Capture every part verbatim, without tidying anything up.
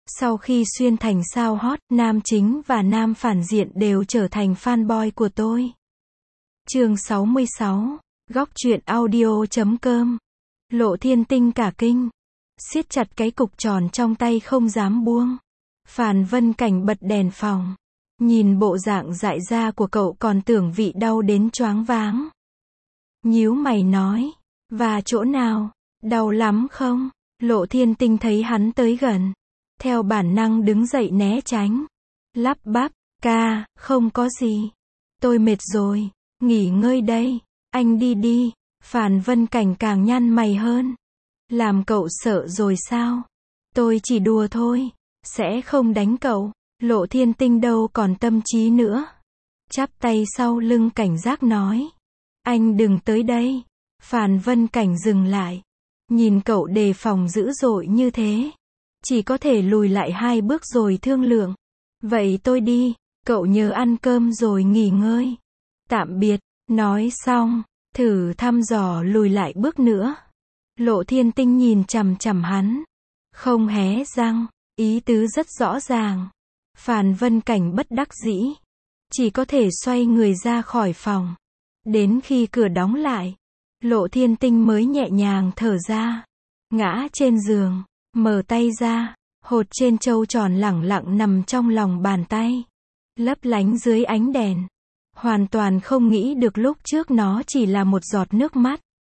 Sau khi xuyên thành sao hot, nam chính và nam phản diện đều trở thành fanboy của tôi. Chương sáu mươi sáu, Góc truyện audio chấm com. Lộ Thiên Tinh cả kinh, siết chặt cái cục tròn trong tay không dám buông. Phàn Vân Cảnh bật đèn phòng, nhìn bộ dạng dại ra của cậu còn tưởng vị đau đến choáng váng. Nhíu mày nói, và chỗ nào, đau lắm không? Lộ Thiên Tinh thấy hắn tới gần, theo bản năng đứng dậy né tránh, lắp bắp, ca, không có gì, tôi mệt rồi, nghỉ ngơi đây, anh đi đi. Phàn Vân Cảnh càng nhăn mày hơn, làm cậu sợ rồi sao? Tôi chỉ đùa thôi, sẽ không đánh cậu. Lộ Thiên Tinh đâu còn tâm trí nữa, chắp tay sau lưng cảnh giác nói, anh đừng tới đây. Phàn Vân Cảnh dừng lại, nhìn cậu đề phòng dữ dội như thế, chỉ có thể lùi lại hai bước rồi thương lượng. Vậy tôi đi, cậu nhớ ăn cơm rồi nghỉ ngơi. Tạm biệt. Nói xong, thử thăm dò lùi lại bước nữa. Lộ Thiên Tinh nhìn chằm chằm hắn, không hé răng, ý tứ rất rõ ràng. Phàn Vân Cảnh bất đắc dĩ, chỉ có thể xoay người ra khỏi phòng. Đến khi cửa đóng lại, Lộ Thiên Tinh mới nhẹ nhàng thở ra, ngã trên giường, mở tay ra, hột trên trâu tròn lẳng lặng nằm trong lòng bàn tay, lấp lánh dưới ánh đèn. Hoàn toàn không nghĩ được lúc trước nó chỉ là một giọt nước mắt.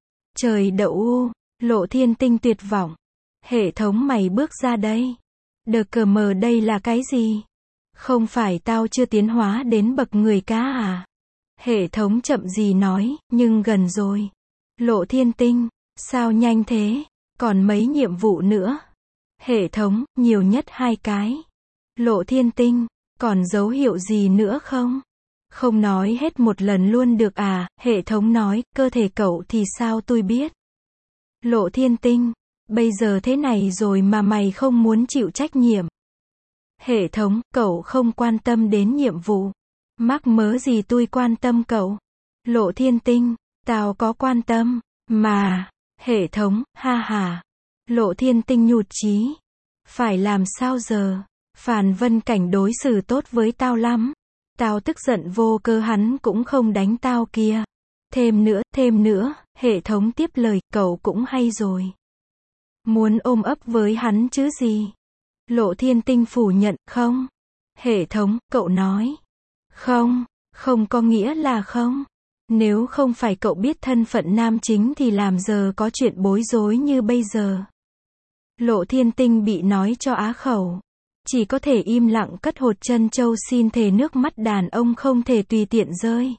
Trời đậu u, Lộ Thiên Tinh tuyệt vọng. Hệ thống mày bước ra đây. Đờ cờ mờ đây là cái gì? Không phải tao chưa tiến hóa đến bậc người cá à? Hệ thống chậm gì nói, nhưng gần rồi. Lộ Thiên Tinh, sao nhanh thế? Còn mấy nhiệm vụ nữa? Hệ thống, nhiều nhất hai cái. Lộ Thiên Tinh, còn dấu hiệu gì nữa không? Không nói hết một lần luôn được à? Hệ thống nói, cơ thể cậu thì sao tôi biết. Lộ Thiên Tinh, bây giờ thế này rồi mà mày không muốn chịu trách nhiệm. Hệ thống, cậu không quan tâm đến nhiệm vụ. Mắc mớ gì tôi quan tâm cậu. Lộ Thiên Tinh, tao có quan tâm, mà. Hệ thống, ha ha. Lộ Thiên Tinh nhụt chí. Phải làm sao giờ? Phàn Vân Cảnh đối xử tốt với tao lắm. Tao tức giận vô cơ hắn cũng không đánh tao kìa. Thêm nữa, thêm nữa, hệ thống tiếp lời, cậu cũng hay rồi. Muốn ôm ấp với hắn chứ gì? Lộ Thiên Tinh phủ nhận, không. Hệ thống, cậu nói. Không, không có nghĩa là không. Nếu không phải cậu biết thân phận nam chính thì làm giờ có chuyện bối rối như bây giờ. Lộ Thiên Tinh bị nói cho á khẩu. Chỉ có thể im lặng cất hột chân châu xin thề nước mắt đàn ông không thể tùy tiện rơi.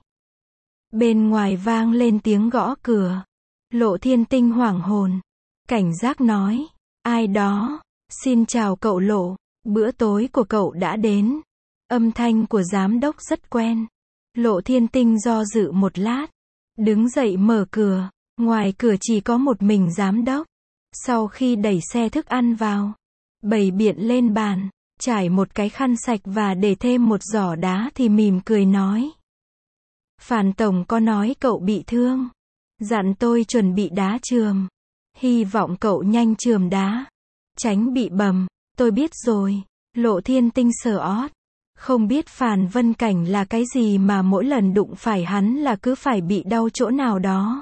Bên ngoài vang lên tiếng gõ cửa. Lộ Thiên Tinh hoảng hồn. Cảnh giác nói, ai đó? Xin chào cậu Lộ, bữa tối của cậu đã đến. Âm thanh của giám đốc rất quen. Lộ Thiên Tinh do dự một lát, đứng dậy mở cửa. Ngoài cửa chỉ có một mình giám đốc. Sau khi đẩy xe thức ăn vào, bày biện lên bàn, trải một cái khăn sạch và để thêm một giỏ đá thì mỉm cười nói. Phàn Tổng có nói cậu bị thương, dặn tôi chuẩn bị đá chườm. Hy vọng cậu nhanh chườm đá, tránh bị bầm. Tôi biết rồi. Lộ Thiên Tinh sờ ót. Không biết Phàn Vân Cảnh là cái gì mà mỗi lần đụng phải hắn là cứ phải bị đau chỗ nào đó.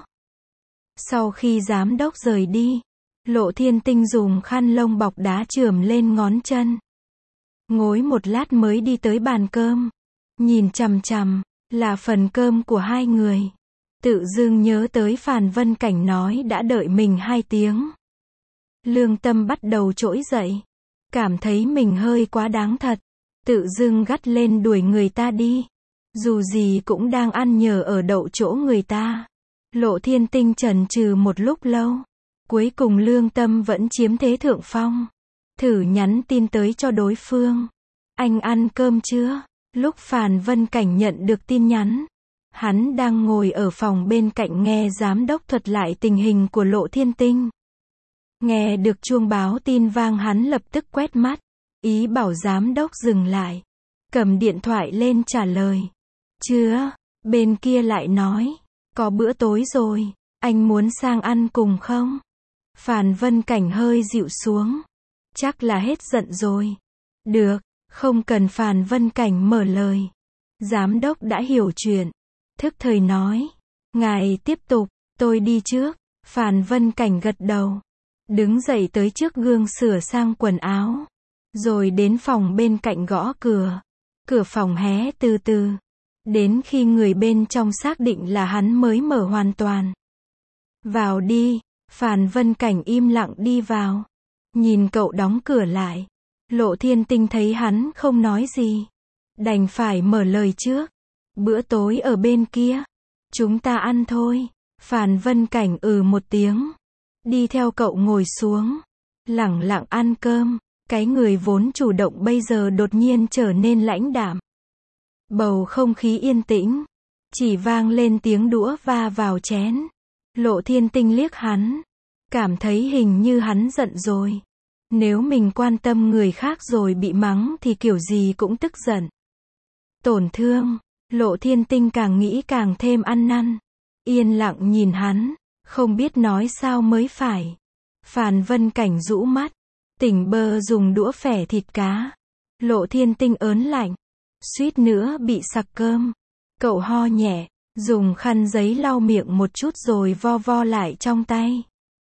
Sau khi giám đốc rời đi, Lộ Thiên Tinh dùng khăn lông bọc đá chườm lên ngón chân. Ngồi một lát mới đi tới bàn cơm. Nhìn chằm chằm, là phần cơm của hai người. Tự dưng nhớ tới Phàn Vân Cảnh nói đã đợi mình hai tiếng. Lương tâm bắt đầu trỗi dậy. Cảm thấy mình hơi quá đáng thật. Tự dưng gắt lên đuổi người ta đi. Dù gì cũng đang ăn nhờ ở đậu chỗ người ta. Lộ Thiên Tinh chần chừ một lúc lâu. Cuối cùng lương tâm vẫn chiếm thế thượng phong. Thử nhắn tin tới cho đối phương. Anh ăn cơm chưa? Lúc Phàn Vân Cảnh nhận được tin nhắn, hắn đang ngồi ở phòng bên cạnh nghe giám đốc thuật lại tình hình của Lộ Thiên Tinh. Nghe được chuông báo tin vang hắn lập tức quét mắt, ý bảo giám đốc dừng lại. Cầm điện thoại lên trả lời. Chưa, bên kia lại nói, có bữa tối rồi, anh muốn sang ăn cùng không? Phàn Vân Cảnh hơi dịu xuống. Chắc là hết giận rồi. Được, không cần Phàn Vân Cảnh mở lời. Giám đốc đã hiểu chuyện. Thức thời nói. Ngài tiếp tục, tôi đi trước. Phàn Vân Cảnh gật đầu. Đứng dậy tới trước gương sửa sang quần áo. Rồi đến phòng bên cạnh gõ cửa. Cửa phòng hé từ từ. Đến khi người bên trong xác định là hắn mới mở hoàn toàn. Vào đi. Phàn Vân Cảnh im lặng đi vào. Nhìn cậu đóng cửa lại. Lộ Thiên Tinh thấy hắn không nói gì. Đành phải mở lời trước. Bữa tối ở bên kia. Chúng ta ăn thôi. Phàn Vân Cảnh ừ một tiếng. Đi theo cậu ngồi xuống. Lẳng lặng ăn cơm. Cái người vốn chủ động bây giờ đột nhiên trở nên lãnh đạm. Bầu không khí yên tĩnh. Chỉ vang lên tiếng đũa va vào chén. Lộ Thiên Tinh liếc hắn. Cảm thấy hình như hắn giận rồi. Nếu mình quan tâm người khác rồi bị mắng thì kiểu gì cũng tức giận. Tổn thương. Lộ Thiên Tinh càng nghĩ càng thêm ăn năn. Yên lặng nhìn hắn. Không biết nói sao mới phải. Phàn Vân Cảnh rũ mắt. Tỉnh bơ dùng đũa phẻ thịt cá. Lộ Thiên Tinh ớn lạnh. Suýt nữa bị sặc cơm. Cậu ho nhẹ. Dùng khăn giấy lau miệng một chút rồi vo vo lại trong tay.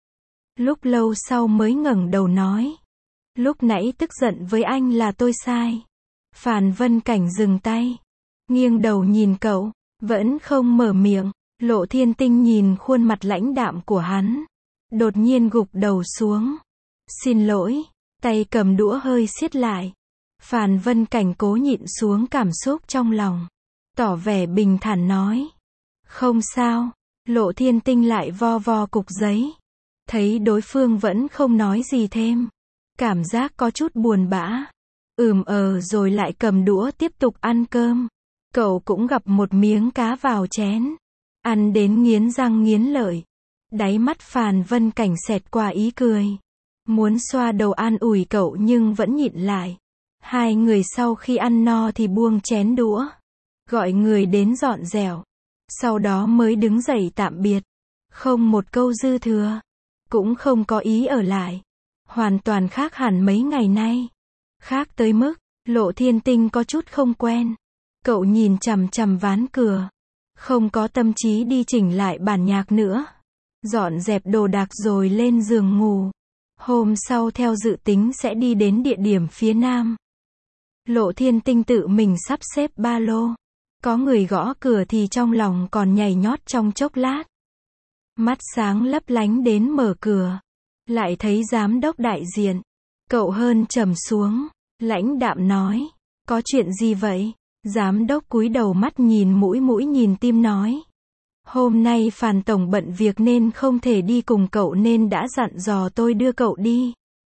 Lúc lâu sau mới ngẩng đầu nói. Lúc nãy tức giận với anh là tôi sai. Phàn Vân Cảnh dừng tay. Nghiêng đầu nhìn cậu. Vẫn không mở miệng. Lộ Thiên Tinh nhìn khuôn mặt lãnh đạm của hắn. Đột nhiên gục đầu xuống. Xin lỗi. Tay cầm đũa hơi siết lại. Phàn Vân Cảnh cố nhịn xuống cảm xúc trong lòng. Tỏ vẻ bình thản nói. Không sao. Lộ Thiên Tinh lại vo vo cục giấy. Thấy đối phương vẫn không nói gì thêm. Cảm giác có chút buồn bã. Ừm ờ rồi lại cầm đũa tiếp tục ăn cơm. Cậu cũng gặp một miếng cá vào chén. Ăn đến nghiến răng nghiến lợi. Đáy mắt Phàn Vân Cảnh xẹt qua ý cười. Muốn xoa đầu an ủi cậu nhưng vẫn nhịn lại. Hai người sau khi ăn no thì buông chén đũa. Gọi người đến dọn dẹp. Sau đó mới đứng dậy tạm biệt. Không một câu dư thừa. Cũng không có ý ở lại. Hoàn toàn khác hẳn mấy ngày nay. Khác tới mức, Lộ Thiên Tinh có chút không quen. Cậu nhìn chằm chằm ván cửa. Không có tâm trí đi chỉnh lại bản nhạc nữa. Dọn dẹp đồ đạc rồi lên giường ngủ. Hôm sau theo dự tính sẽ đi đến địa điểm phía nam. Lộ Thiên Tinh tự mình sắp xếp ba lô. Có người gõ cửa thì trong lòng còn nhảy nhót trong chốc lát. Mắt sáng lấp lánh đến mở cửa. Lại thấy giám đốc đại diện. Cậu hơn trầm xuống. Lãnh đạm nói. Có chuyện gì vậy? Giám đốc cúi đầu mắt nhìn mũi mũi nhìn tim nói. Hôm nay Phàn Tổng bận việc nên không thể đi cùng cậu nên đã dặn dò tôi đưa cậu đi.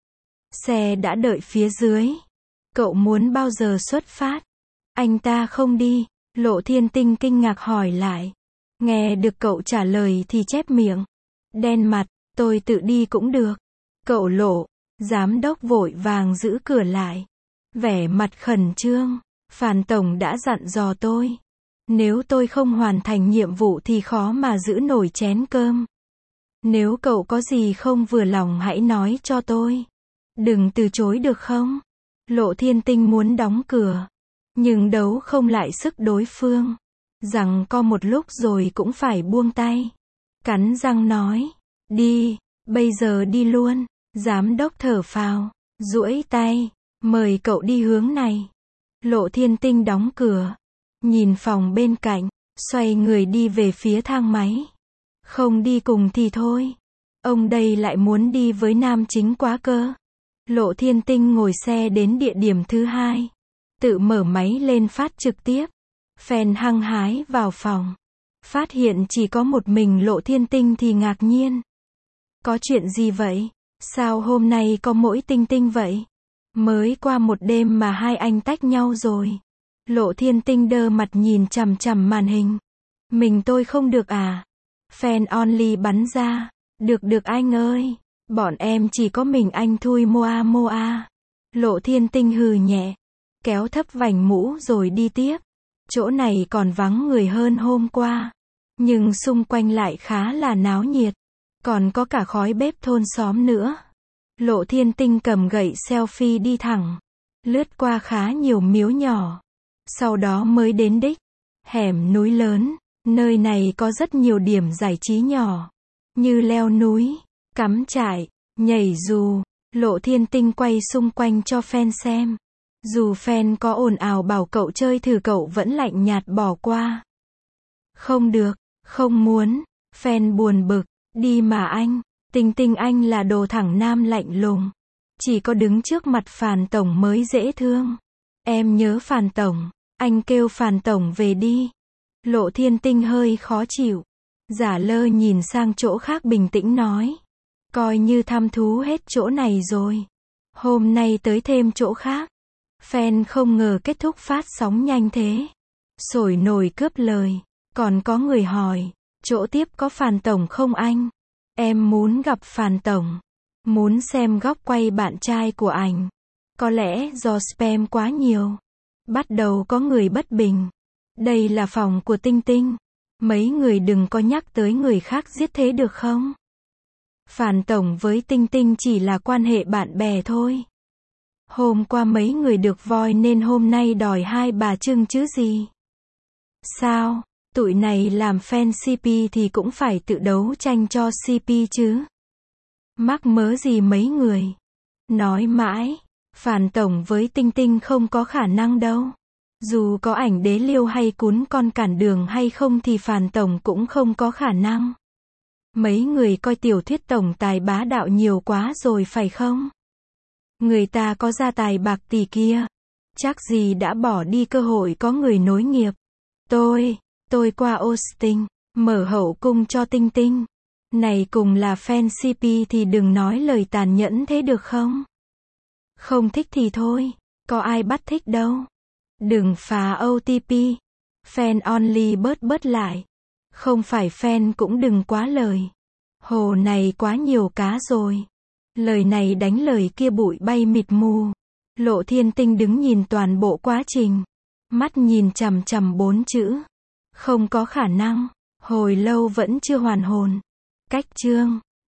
Xe đã đợi phía dưới. Cậu muốn bao giờ xuất phát? Anh ta không đi. Lộ Thiên Tinh kinh ngạc hỏi lại. Nghe được cậu trả lời thì chép miệng. Đen mặt, tôi tự đi cũng được. Cậu Lộ. Giám đốc vội vàng giữ cửa lại. Vẻ mặt khẩn trương. Phàn Tổng đã dặn dò tôi. Nếu tôi không hoàn thành nhiệm vụ thì khó mà giữ nổi chén cơm. Nếu cậu có gì không vừa lòng hãy nói cho tôi. Đừng từ chối được không? Lộ Thiên Tinh muốn đóng cửa. Nhưng đấu không lại sức đối phương. Rằng co một lúc rồi cũng phải buông tay. Cắn răng nói. Đi, bây giờ đi luôn. Giám đốc thở phào. Duỗi tay. Mời cậu đi hướng này. Lộ Thiên Tinh đóng cửa. Nhìn phòng bên cạnh. Xoay người đi về phía thang máy. Không đi cùng thì thôi. Ông đây lại muốn đi với nam chính quá cơ. Lộ Thiên Tinh ngồi xe đến địa điểm thứ hai. Tự mở máy lên phát trực tiếp. Fan hăng hái vào phòng. Phát hiện chỉ có một mình Lộ Thiên Tinh thì ngạc nhiên. Có chuyện gì vậy? Sao hôm nay có mỗi Tinh Tinh vậy? Mới qua một đêm mà hai anh tách nhau rồi. Lộ Thiên Tinh đơ mặt nhìn chằm chằm màn hình. Mình tôi không được à? Fan only bắn ra. Được được anh ơi. Bọn em chỉ có mình anh thui moa moa. Lộ Thiên Tinh hừ nhẹ. Kéo thấp vành mũ rồi đi tiếp. Chỗ này còn vắng người hơn hôm qua. Nhưng xung quanh lại khá là náo nhiệt. Còn có cả khói bếp thôn xóm nữa. Lộ Thiên Tinh cầm gậy selfie đi thẳng. Lướt qua khá nhiều miếu nhỏ. Sau đó mới đến đích. Hẻm núi lớn. Nơi này có rất nhiều điểm giải trí nhỏ. Như leo núi, cắm trại, nhảy dù. Lộ Thiên Tinh quay xung quanh cho fan xem. Dù fan có ồn ào bảo cậu chơi thử cậu vẫn lạnh nhạt bỏ qua. Không được, không muốn. Fan buồn bực. Đi mà anh. Tinh Tinh anh là đồ thẳng nam lạnh lùng. Chỉ có đứng trước mặt Phàn Tổng mới dễ thương. Em nhớ Phàn Tổng. Anh kêu Phàn Tổng về đi. Lộ Thiên Tinh hơi khó chịu. Giả lơ nhìn sang chỗ khác bình tĩnh nói. Coi như thăm thú hết chỗ này rồi. Hôm nay tới thêm chỗ khác. Fan không ngờ kết thúc phát sóng nhanh thế. Sổi nổi cướp lời. Còn có người hỏi. Chỗ tiếp có Phàn Tổng không anh? Em muốn gặp Phàn Tổng. Muốn xem góc quay bạn trai của ảnh. Có lẽ do spam quá nhiều. Bắt đầu có người bất bình. Đây là phòng của Tinh Tinh. Mấy người đừng có nhắc tới người khác giết thế được không? Phàn Tổng với Tinh Tinh chỉ là quan hệ bạn bè thôi. Hôm qua mấy người được voi nên hôm nay đòi hai bà trưng chứ gì? Sao? Tụi này làm fan xê pê thì cũng phải tự đấu tranh cho xê pê chứ. Mắc mớ gì mấy người. Nói mãi. Phàn Tổng với Tinh Tinh không có khả năng đâu. Dù có ảnh đế liêu hay cún con cản đường hay không thì Phàn Tổng cũng không có khả năng. Mấy người coi tiểu thuyết tổng tài bá đạo nhiều quá rồi phải không? Người ta có gia tài bạc tỷ kia. Chắc gì đã bỏ đi cơ hội có người nối nghiệp. Tôi, tôi qua Austin, mở hậu cung cho Tinh Tinh. Này cùng là fan xê pê thì đừng nói lời tàn nhẫn thế được không? Không thích thì thôi, có ai bắt thích đâu. Đừng phá ô tê pê. Fan only bớt bớt lại. Không phải fan cũng đừng quá lời. Hồ này quá nhiều cá rồi. Lời này đánh lời kia bụi bay mịt mù. Lộ Thiên Tinh đứng nhìn toàn bộ quá trình. Mắt nhìn chằm chằm bốn chữ. Không có khả năng. Hồi lâu vẫn chưa hoàn hồn. Cách chương.